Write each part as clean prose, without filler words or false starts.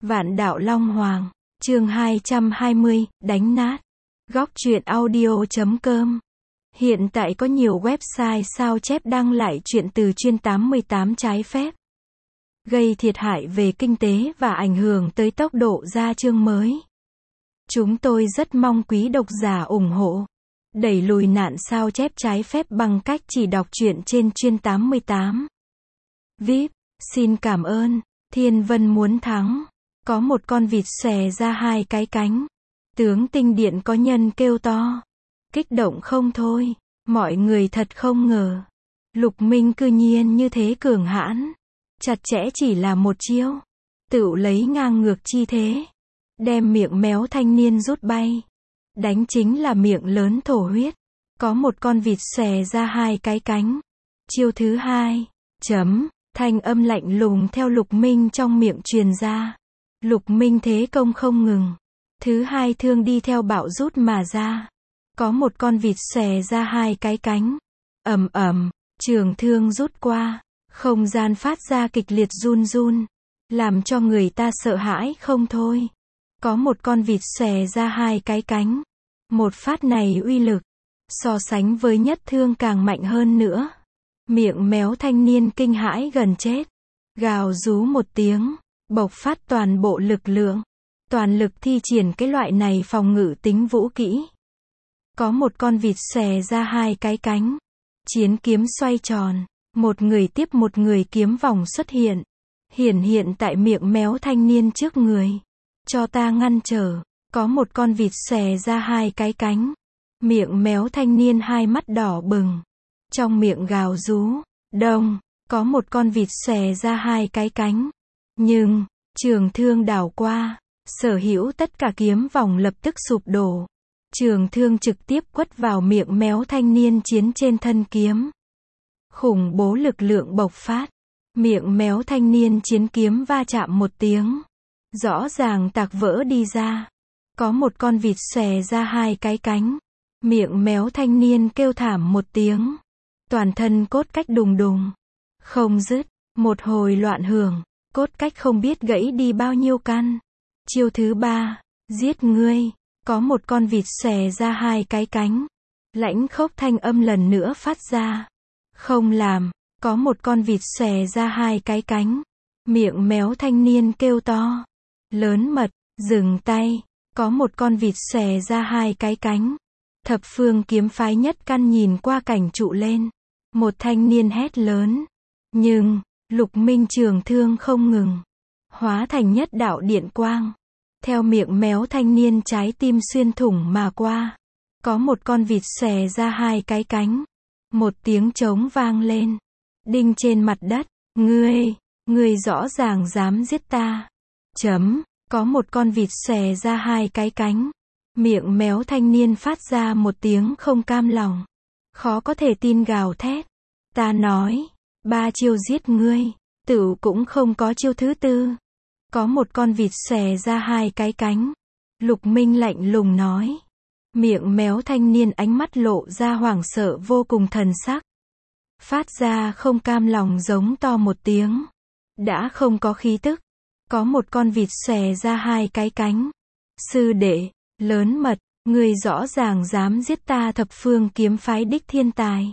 Vạn Đạo Long Hoàng, chương 220, đánh nát. Góc truyện audio.com. Hiện tại có nhiều website sao chép đăng lại truyện từ chuyên 88 trái phép, gây thiệt hại về kinh tế và ảnh hưởng tới tốc độ ra chương mới. Chúng tôi rất mong quý độc giả ủng hộ, đẩy lùi nạn sao chép trái phép bằng cách chỉ đọc truyện trên chuyên 88. VIP, xin cảm ơn. Thiên Vân muốn thắng. Có một con vịt xòe ra hai cái cánh. Tướng Tinh Điện có nhân kêu to. Kích động không thôi. Mọi người thật không ngờ. Lục Minh cư nhiên như thế cường hãn. Chặt chẽ chỉ là một chiêu. Tựu lấy ngang ngược chi thế. Đem miệng méo thanh niên rút bay. Đánh chính là miệng lớn thổ huyết. Có một con vịt xòe ra hai cái cánh. Chiêu thứ hai. Thanh âm lạnh lùng theo Lục Minh trong miệng truyền ra. Lục Minh thế công không ngừng. Thứ hai thương đi theo bạo rút mà ra. Có một con vịt xòe ra hai cái cánh. Ầm ầm, trường thương rút qua. Không gian phát ra kịch liệt run run. Làm cho người ta sợ hãi không thôi. Có một con vịt xòe ra hai cái cánh. Một phát này uy lực. So sánh với nhất thương càng mạnh hơn nữa. Miệng méo thanh niên kinh hãi gần chết. Gào rú một tiếng. Bộc phát toàn bộ lực lượng. Toàn lực thi triển cái loại này phòng ngự tính vũ kỹ. Có một con vịt xòe ra hai cái cánh. Chiến kiếm xoay tròn. Một người tiếp một người kiếm vòng xuất hiện. Hiển hiện tại miệng méo thanh niên trước người. Cho ta ngăn trở. Có một con vịt xòe ra hai cái cánh. Miệng méo thanh niên hai mắt đỏ bừng. Trong miệng gào rú. Đông. Có một con vịt xòe ra hai cái cánh. Nhưng, trường thương đảo qua. Sở hữu tất cả kiếm vòng lập tức sụp đổ. Trường thương trực tiếp quất vào miệng méo thanh niên chiến trên thân kiếm. Khủng bố lực lượng bộc phát. Miệng méo thanh niên chiến kiếm va chạm một tiếng. Rõ ràng tạc vỡ đi ra. Có một con vịt xòe ra hai cái cánh. Miệng méo thanh niên kêu thảm một tiếng. Toàn thân cốt cách đùng đùng. Không dứt. Một hồi loạn hưởng. Cốt cách không biết gãy đi bao nhiêu căn. Chiêu thứ ba. Giết ngươi. Có một con vịt xòe ra hai cái cánh. Lãnh khốc thanh âm lần nữa phát ra. Không làm. Có một con vịt xòe ra hai cái cánh. Miệng méo thanh niên kêu to. Lớn mật. Dừng tay. Có một con vịt xòe ra hai cái cánh. Thập phương kiếm phái nhất căn nhìn qua cảnh trụ lên. Một thanh niên hét lớn. Nhưng, Lục Minh trường thương không ngừng. Hóa thành nhất đạo điện quang. Theo miệng méo thanh niên trái tim xuyên thủng mà qua. Có một con vịt xòe ra hai cái cánh. Một tiếng trống vang lên. Đinh trên mặt đất. Ngươi rõ ràng dám giết ta. Có một con vịt xòe ra hai cái cánh. Miệng méo thanh niên phát ra một tiếng không cam lòng. Khó có thể tin gào thét. Ta nói, 3 chiêu giết ngươi, tựu cũng không có chiêu thứ tư. Có một con vịt xòe ra hai cái cánh. Lục Minh lạnh lùng nói. Miệng méo thanh niên ánh mắt lộ ra hoảng sợ vô cùng thần sắc. Phát ra không cam lòng giống to một tiếng. Đã không có khí tức. Có một con vịt xòe ra hai cái cánh. Sư đệ, lớn mật, ngươi rõ ràng dám giết ta thập phương kiếm phái đích thiên tài.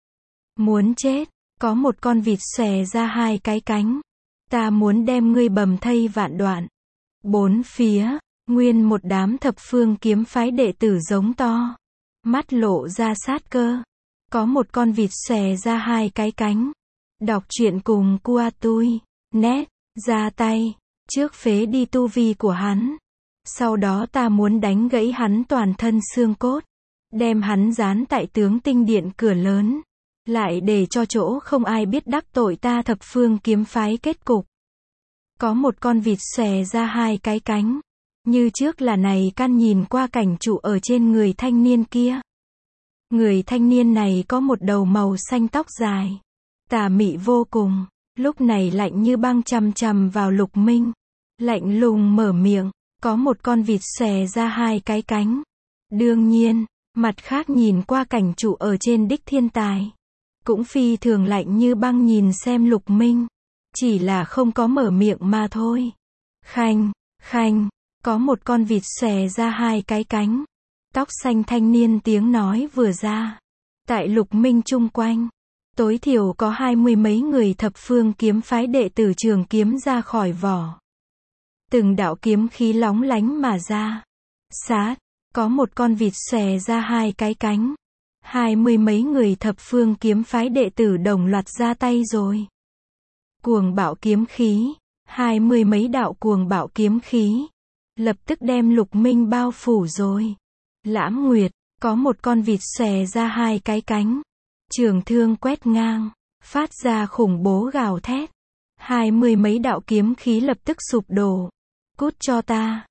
Muốn chết. Có một con vịt xòe ra hai cái cánh. Ta muốn đem ngươi bầm thây vạn đoạn. Bốn phía, nguyên một đám thập phương kiếm phái đệ tử giống to. Mắt lộ ra sát cơ. Có một con vịt xòe ra hai cái cánh. Đọc truyện cùng Cua Tui. Net, ra tay. Trước phế đi tu vi của hắn. Sau đó ta muốn đánh gãy hắn toàn thân xương cốt. Đem hắn dán tại tướng Tinh Điện cửa lớn. Lại để cho chỗ không ai biết đắc tội ta thập phương kiếm phái kết cục. Có một con vịt xòe ra hai cái cánh. Như trước là này căn nhìn qua cảnh trụ ở trên người thanh niên kia. Người thanh niên này có một đầu màu xanh tóc dài. Tà mị vô cùng. Lúc này lạnh như băng chằm chằm vào Lục Minh. Lạnh lùng mở miệng. Có một con vịt xòe ra hai cái cánh. Đương nhiên, mặt khác nhìn qua cảnh trụ ở trên đích thiên tài. Cũng phi thường lạnh như băng nhìn xem Lục Minh. Chỉ là không có mở miệng mà thôi. Khanh, Khanh, có một con vịt xòe ra hai cái cánh. Tóc xanh thanh niên tiếng nói vừa ra. Tại Lục Minh chung quanh, tối thiểu có 20 mấy người thập phương kiếm phái đệ tử trường kiếm ra khỏi vỏ. Từng đạo kiếm khí lóng lánh mà ra. Sát, có một con vịt xòe ra hai cái cánh. 20 mấy người thập phương kiếm phái đệ tử đồng loạt ra tay rồi. Cuồng bạo kiếm khí, 20 mấy đạo cuồng bạo kiếm khí, lập tức đem Lục Minh bao phủ rồi. Lãm Nguyệt, có một con vịt xòe ra hai cái cánh. Trường thương quét ngang, phát ra khủng bố gào thét. 20 mấy đạo kiếm khí lập tức sụp đổ. Cút cho ta,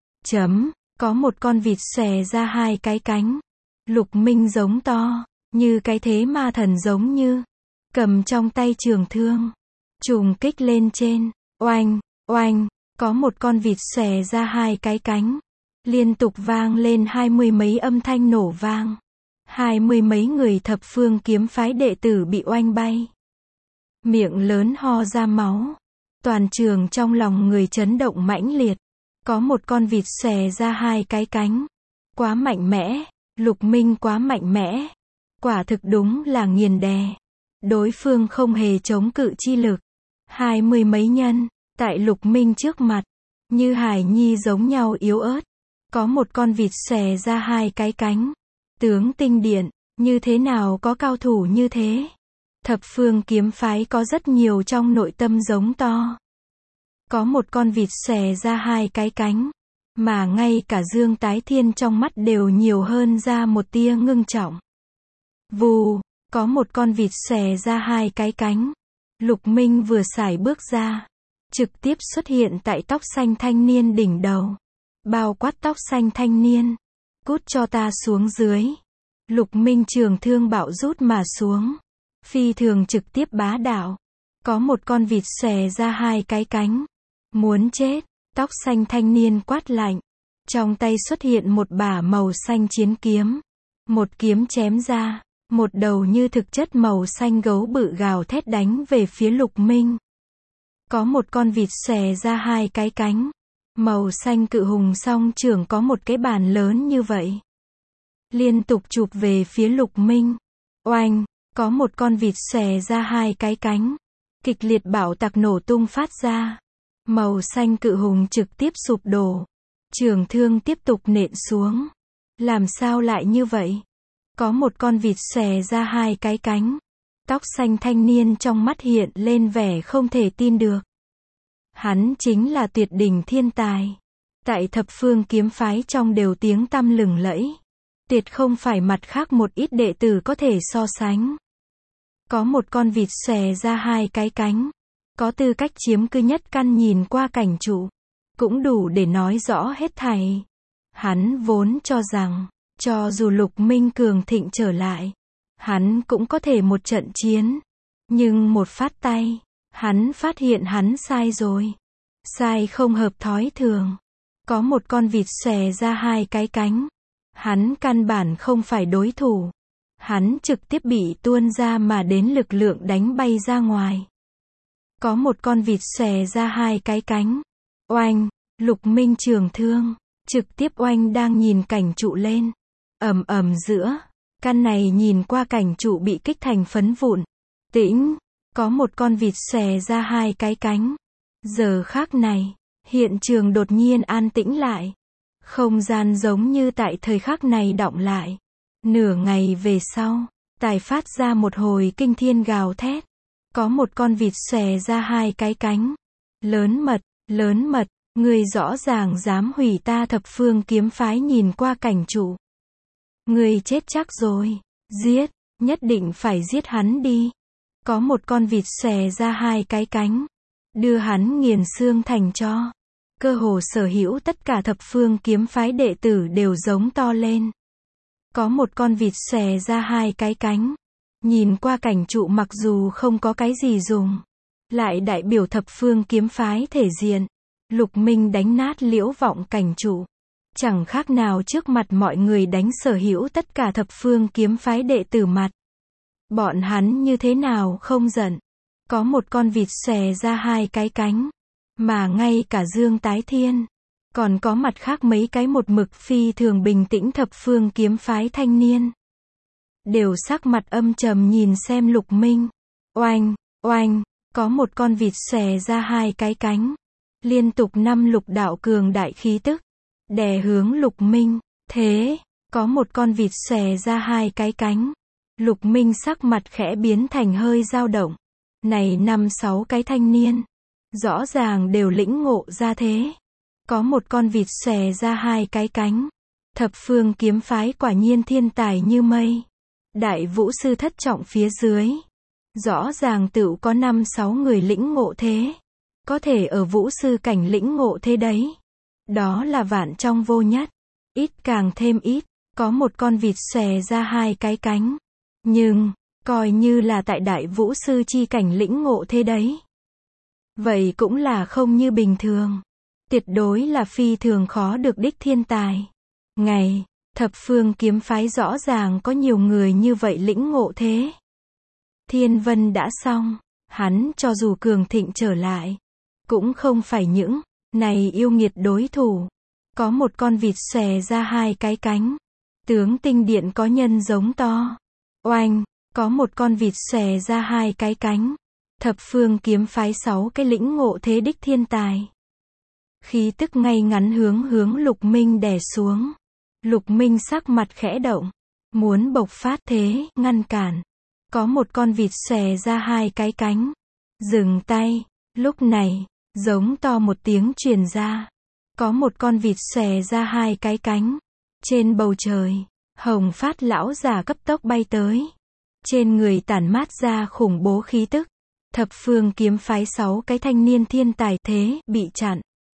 có một con vịt xòe ra hai cái cánh. Lục Minh giống to, như cái thế ma thần giống như. Cầm trong tay trường thương. Trùng kích lên trên, oanh, oanh, có một con vịt xòe ra hai cái cánh. Liên tục vang lên 20 mấy âm thanh nổ vang. 20 mấy người thập phương kiếm phái đệ tử bị oanh bay. Miệng lớn ho ra máu. Toàn trường trong lòng người chấn động mãnh liệt. Có một con vịt xòe ra hai cái cánh. Quá mạnh mẽ, Lục Minh quá mạnh mẽ. Quả thực đúng là nghiền đè. Đối phương không hề chống cự chi lực. 20 mấy nhân, tại Lục Minh trước mặt, như hải nhi giống nhau yếu ớt. Có một con vịt xòe ra hai cái cánh. Tướng tinh điện, như thế nào có cao thủ như thế? Thập phương kiếm phái có rất nhiều trong nội tâm giống to. Có một con vịt xòe ra hai cái cánh, mà ngay cả Dương Tái Thiên trong mắt đều nhiều hơn ra một tia ngưng trọng. Vù, có một con vịt xòe ra hai cái cánh. Lục Minh vừa sải bước ra, trực tiếp xuất hiện tại tóc xanh thanh niên đỉnh đầu. Bao quát tóc xanh thanh niên. Cút cho ta xuống dưới. Lục Minh trường thương bạo rút mà xuống. Phi thường trực tiếp bá đạo. Có một con vịt xòe ra hai cái cánh. Muốn chết. Tóc xanh thanh niên quát lạnh. Trong tay xuất hiện một bả màu xanh chiến kiếm. Một kiếm chém ra. Một đầu như thực chất màu xanh gấu bự gào thét đánh về phía Lục Minh. Có một con vịt xòe ra hai cái cánh. Màu xanh cự hùng song trưởng có một cái bàn lớn như vậy. Liên tục chụp về phía Lục Minh. Oanh, có một con vịt xòe ra hai cái cánh. Kịch liệt bạo tạc nổ tung phát ra. Màu xanh cự hùng trực tiếp sụp đổ. Trường thương tiếp tục nện xuống. Làm sao lại như vậy? Có một con vịt xòe ra hai cái cánh. Tóc xanh thanh niên trong mắt hiện lên vẻ không thể tin được. Hắn chính là tuyệt đỉnh thiên tài. Tại thập phương kiếm phái trong đều tiếng tăm lừng lẫy. Tuyệt không phải mặt khác một ít đệ tử có thể so sánh. Có một con vịt xòe ra hai cái cánh. Có tư cách chiếm cứ nhất căn nhìn qua cảnh trụ. Cũng đủ để nói rõ hết thảy. Hắn vốn cho rằng, cho dù Lục Minh cường thịnh trở lại, hắn cũng có thể một trận chiến. Nhưng một phát tay, hắn phát hiện hắn sai rồi. Sai không hợp thói thường. Có một con vịt xòe ra hai cái cánh. Hắn căn bản không phải đối thủ. Hắn trực tiếp bị tuôn ra mà đến lực lượng đánh bay ra ngoài. Có một con vịt xòe ra hai cái cánh. Oanh, Lục Minh trường thương, trực tiếp oanh đang nhìn cảnh trụ lên. Ầm ầm giữa, căn này nhìn qua cảnh trụ bị kích thành phấn vụn. Tĩnh, có một con vịt xòe ra hai cái cánh. Giờ khắc này, hiện trường đột nhiên an tĩnh lại. Không gian giống như tại thời khắc này đọng lại. Nửa ngày về sau, tài phát ra một hồi kinh thiên gào thét. Có một con vịt xòe ra hai cái cánh. Lớn mật, ngươi rõ ràng dám hủy ta thập phương kiếm phái nhìn qua cảnh trụ. Ngươi chết chắc rồi, giết, nhất định phải giết hắn đi. Có một con vịt xòe ra hai cái cánh. Đưa hắn nghiền xương thành tro. Cơ hồ sở hữu tất cả thập phương kiếm phái đệ tử đều giống to lên. Có một con vịt xòe ra hai cái cánh. Nhìn qua cảnh trụ mặc dù không có cái gì dùng, lại đại biểu thập phương kiếm phái thể diện. Lục Minh đánh nát Liễu Vọng cảnh trụ. Chẳng khác nào trước mặt mọi người đánh sở hữu tất cả thập phương kiếm phái đệ tử mặt. Bọn hắn như thế nào không giận. Có một con vịt xòe ra hai cái cánh. Mà ngay cả Dương Tái Thiên, Còn có mặt khác mấy cái một mực phi thường bình tĩnh thập phương kiếm phái thanh niên. Đều sắc mặt âm trầm nhìn xem Lục Minh. Oanh, oanh, có một con vịt xòe ra hai cái cánh. Liên tục 5 lục đạo cường đại khí tức. Đè hướng Lục Minh. Thế, có một con vịt xòe ra hai cái cánh. Lục Minh sắc mặt khẽ biến thành hơi dao động. Này 5-6 cái thanh niên. Rõ ràng đều lĩnh ngộ ra thế. Có một con vịt xòe ra hai cái cánh. Thập phương kiếm phái quả nhiên thiên tài như mây. Đại vũ sư thất trọng phía dưới. Rõ ràng tựu có 5-6 người lĩnh ngộ thế. Có thể ở vũ sư cảnh lĩnh ngộ thế đấy. Đó là vạn trong vô nhất. Ít càng thêm ít. Có một con vịt xòe ra hai cái cánh. Nhưng, coi như là tại đại vũ sư chi cảnh lĩnh ngộ thế đấy. Vậy cũng là không như bình thường. Tuyệt đối là phi thường khó được đích thiên tài. Ngày, thập phương kiếm phái rõ ràng có nhiều người như vậy lĩnh ngộ thế. Thiên Vân đã xong, hắn cho dù cường thịnh trở lại, cũng không phải những này yêu nghiệt đối thủ. Có một con vịt xòe ra hai cái cánh. Tướng tinh điện có nhân giống to. Oanh, có một con vịt xòe ra hai cái cánh. Thập phương kiếm phái 6 cái lĩnh ngộ thế đích thiên tài. Khí tức ngay ngắn hướng Lục Minh đè xuống. Lục Minh sắc mặt khẽ động. Muốn bộc phát thế, ngăn cản. Có một con vịt xòe ra hai cái cánh. Dừng tay. Lúc này, giống to một tiếng truyền ra. Có một con vịt xòe ra hai cái cánh. Trên bầu trời, Hồng Phát lão già cấp tốc bay tới. Trên người tản mát ra khủng bố khí tức. Thập phương kiếm phái 6 cái thanh niên thiên tài thế, bị chặn.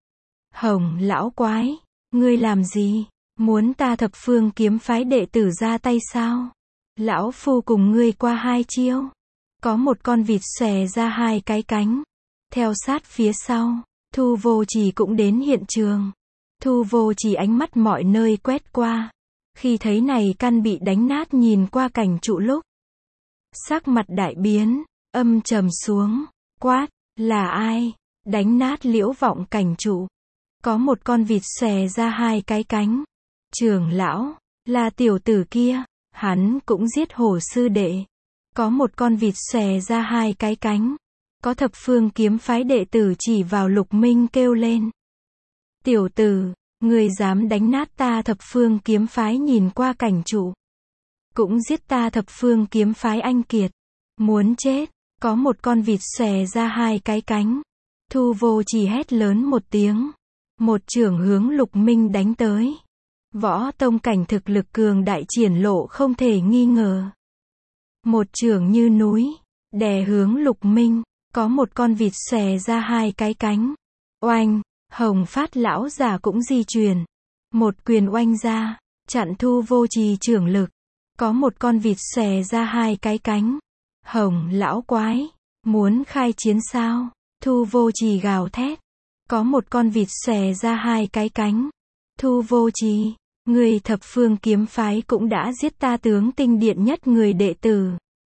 Hồng lão quái, ngươi làm gì? Muốn ta thập phương kiếm phái đệ tử ra tay sao? Lão phu cùng ngươi qua 2 chiêu. Có một con vịt xòe ra hai cái cánh. Theo sát phía sau, Thu Vô Trì cũng đến hiện trường. Thu Vô Trì ánh mắt mọi nơi quét qua. Khi thấy này căn bị đánh nát nhìn qua cảnh trụ lúc. Sắc mặt đại biến, âm trầm xuống, quát, là ai? Đánh nát Liễu Vọng cảnh trụ. Có một con vịt xòe ra hai cái cánh. Trưởng lão, là tiểu tử kia, hắn cũng giết Hổ sư đệ. Có một con vịt xòe ra hai cái cánh. Có thập phương kiếm phái đệ tử chỉ vào Lục Minh kêu lên. Tiểu tử, ngươi dám đánh nát ta thập phương kiếm phái nhìn qua cảnh trụ. Cũng giết ta thập phương kiếm phái anh kiệt. Muốn chết, có một con vịt xòe ra hai cái cánh. Thu Vô Trì hét lớn một tiếng. Một chưởng hướng Lục Minh đánh tới. Võ tông cảnh thực lực cường đại triển lộ không thể nghi ngờ. Một chưởng như núi, đè hướng Lục Minh. Có một con vịt xòe ra hai cái cánh. Oanh, Hồng Phát lão già cũng di chuyển. Một quyền oanh ra, chặn Thu Vô Trì chưởng lực. Có một con vịt xòe ra hai cái cánh. Hồng lão quái, muốn khai chiến sao? Thu Vô Trì gào thét. Có một con vịt xòe ra hai cái cánh. Thu Vô Trì, người thập phương kiếm phái cũng đã giết ta tướng tinh điện nhất người đệ tử.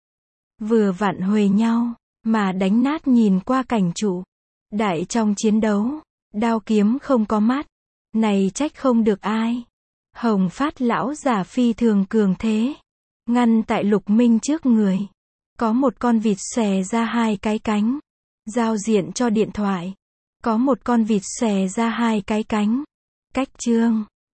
Vừa vặn huề nhau, mà đánh nát nhìn qua cảnh trụ. Đại trong chiến đấu, đao kiếm không có mắt. Này trách không được ai. Hồng Phát lão giả phi thường cường thế. Ngăn tại Lục Minh trước người. Có một con vịt xòe ra hai cái cánh. Giao diện cho điện thoại. Có một con vịt xòe ra hai cái cánh. Cách chương